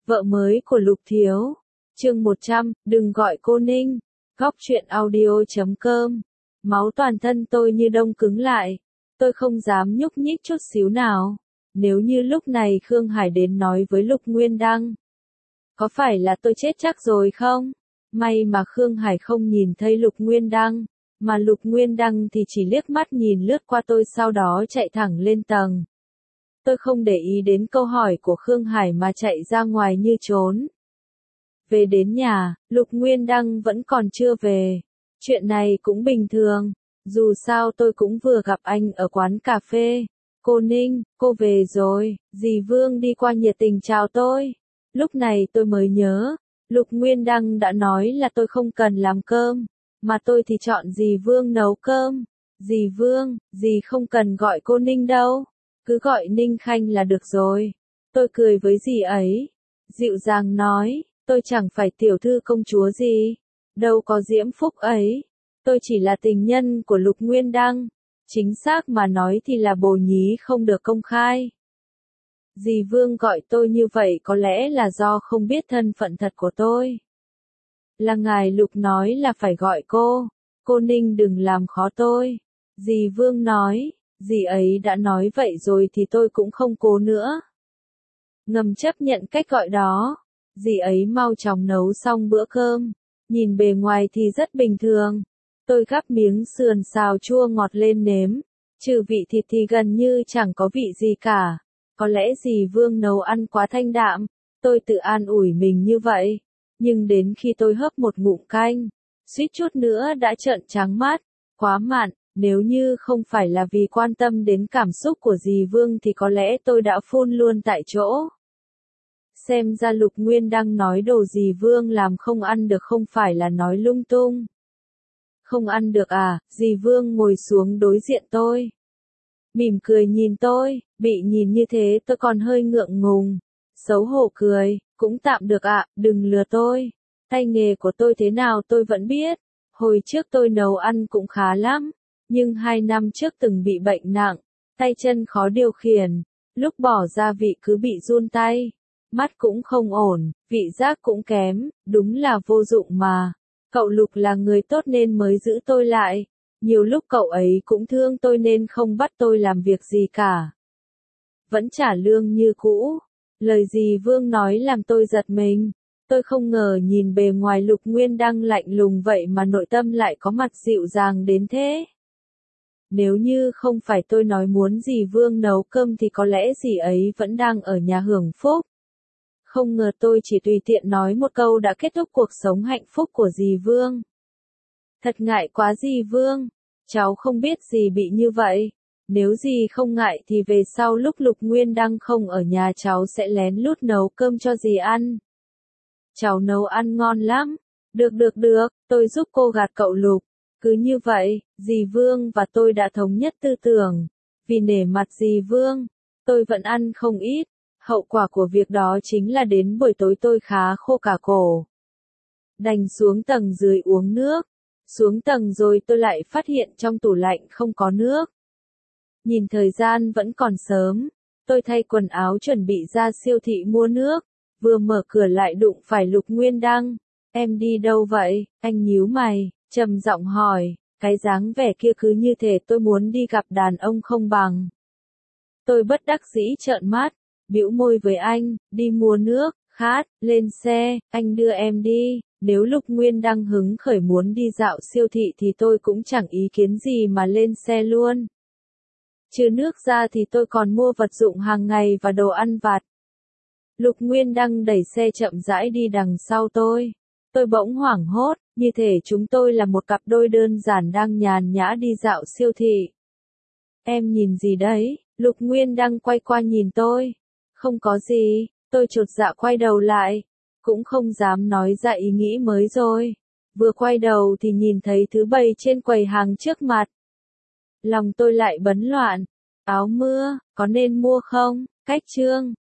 Vợ mới của Lục Thiếu. Chương 100, đừng gọi cô Ninh. Góc truyện audio.com. Máu toàn thân tôi như đông cứng lại. Tôi không dám nhúc nhích chút xíu nào. Nếu như lúc này Khương Hải đến nói với Lục Nguyên Đăng, có phải là tôi chết chắc rồi không? May mà Khương Hải không nhìn thấy Lục Nguyên Đăng, mà Lục Nguyên Đăng thì chỉ liếc mắt nhìn lướt qua tôi sau đó chạy thẳng lên tầng. Tôi không để ý đến câu hỏi của Khương Hải mà chạy ra ngoài như trốn. Về đến nhà, Lục Nguyên Đăng vẫn còn chưa về. Chuyện này cũng bình thường, dù sao tôi cũng vừa gặp anh ở quán cà phê. Cô Ninh, cô về rồi, dì Vương đi qua nhiệt tình chào tôi. Lúc này tôi mới nhớ, Lục Nguyên Đăng đã nói là tôi không cần làm cơm, mà tôi thì chọn dì Vương nấu cơm. Dì Vương, dì không cần gọi cô Ninh đâu, cứ gọi Ninh Khanh là được rồi. Tôi cười với dì ấy, dịu dàng nói, tôi chẳng phải tiểu thư công chúa gì, đâu có diễm phúc ấy. Tôi chỉ là tình nhân của Lục Nguyên Đăng, chính xác mà nói thì là bồ nhí không được công khai. Dì Vương gọi tôi như vậy có lẽ là do không biết thân phận thật của tôi. Là ngài Lục nói là phải gọi cô Ninh đừng làm khó tôi. Dì Vương nói, dì ấy đã nói vậy rồi thì tôi cũng không cố nữa. Ngầm chấp nhận cách gọi đó, dì ấy mau chóng nấu xong bữa cơm, nhìn bề ngoài thì rất bình thường. Tôi gắp miếng sườn xào chua ngọt lên nếm, trừ vị thịt thì gần như chẳng có vị gì cả. Có lẽ dì Vương nấu ăn quá thanh đạm, tôi tự an ủi mình như vậy. Nhưng đến khi tôi hớp một ngụm canh, suýt chút nữa đã trợn trắng mắt, quá mặn, nếu như không phải là vì quan tâm đến cảm xúc của dì Vương thì có lẽ tôi đã phun luôn tại chỗ. Xem ra Lục Nguyên đang nói đồ dì Vương làm không ăn được không phải là nói lung tung. Không ăn được à? Dì Vương ngồi xuống đối diện tôi, mỉm cười nhìn tôi, bị nhìn như thế tôi còn hơi ngượng ngùng, xấu hổ cười, cũng tạm được ạ, đừng lừa tôi. Tay nghề của tôi thế nào tôi vẫn biết, hồi trước tôi nấu ăn cũng khá lắm, nhưng 2 năm trước từng bị bệnh nặng, tay chân khó điều khiển, lúc bỏ gia vị cứ bị run tay, mắt cũng không ổn, vị giác cũng kém, đúng là vô dụng mà. Cậu Lục là người tốt nên mới giữ tôi lại. Nhiều lúc cậu ấy cũng thương tôi nên không bắt tôi làm việc gì cả. Vẫn trả lương như cũ. Lời dì Vương nói làm tôi giật mình. Tôi không ngờ nhìn bề ngoài Lục Nguyên Đăng lạnh lùng vậy mà nội tâm lại có mặt dịu dàng đến thế. Nếu như không phải tôi nói muốn dì Vương nấu cơm thì có lẽ dì ấy vẫn đang ở nhà hưởng phúc. Không ngờ tôi chỉ tùy tiện nói một câu đã kết thúc cuộc sống hạnh phúc của dì Vương. Thật ngại quá dì Vương, cháu không biết dì bị như vậy. Nếu dì không ngại thì về sau lúc Lục Nguyên Đăng không ở nhà cháu sẽ lén lút nấu cơm cho dì ăn. Cháu nấu ăn ngon lắm. Được, tôi giúp cô gạt cậu Lục. Cứ như vậy, dì Vương và tôi đã thống nhất tư tưởng. Vì nể mặt dì Vương, tôi vẫn ăn không ít. Hậu quả của việc đó chính là đến buổi tối tôi khá khô cả cổ. Đành xuống tầng dưới uống nước. Xuống tầng rồi tôi lại phát hiện trong tủ lạnh không có nước. Nhìn thời gian vẫn còn sớm, tôi thay quần áo chuẩn bị ra siêu thị mua nước, vừa mở cửa lại đụng phải Lục Nguyên Đăng. Em đi đâu vậy? Anh nhíu mày, trầm giọng hỏi, cái dáng vẻ kia cứ như thể tôi muốn đi gặp đàn ông không bằng. Tôi bất đắc dĩ trợn mắt, bĩu môi với anh, đi mua nước, khát, lên xe, anh đưa em đi. Nếu Lục Nguyên Đăng hứng khởi muốn đi dạo siêu thị thì tôi cũng chẳng ý kiến gì mà lên xe luôn. Trừ nước ra thì tôi còn mua vật dụng hàng ngày và đồ ăn vặt. Lục Nguyên Đăng đẩy xe chậm rãi đi đằng sau tôi. Tôi bỗng hoảng hốt, như thể chúng tôi là một cặp đôi đơn giản đang nhàn nhã đi dạo siêu thị. Em nhìn gì đấy? Lục Nguyên Đăng quay qua nhìn tôi. Không có gì, tôi chột dạ quay đầu lại. Cũng không dám nói ra ý nghĩ mới rồi. Vừa quay đầu thì nhìn thấy thứ bày trên quầy hàng trước mặt. Lòng tôi lại bấn loạn. Áo mưa, có nên mua không? Cách chương.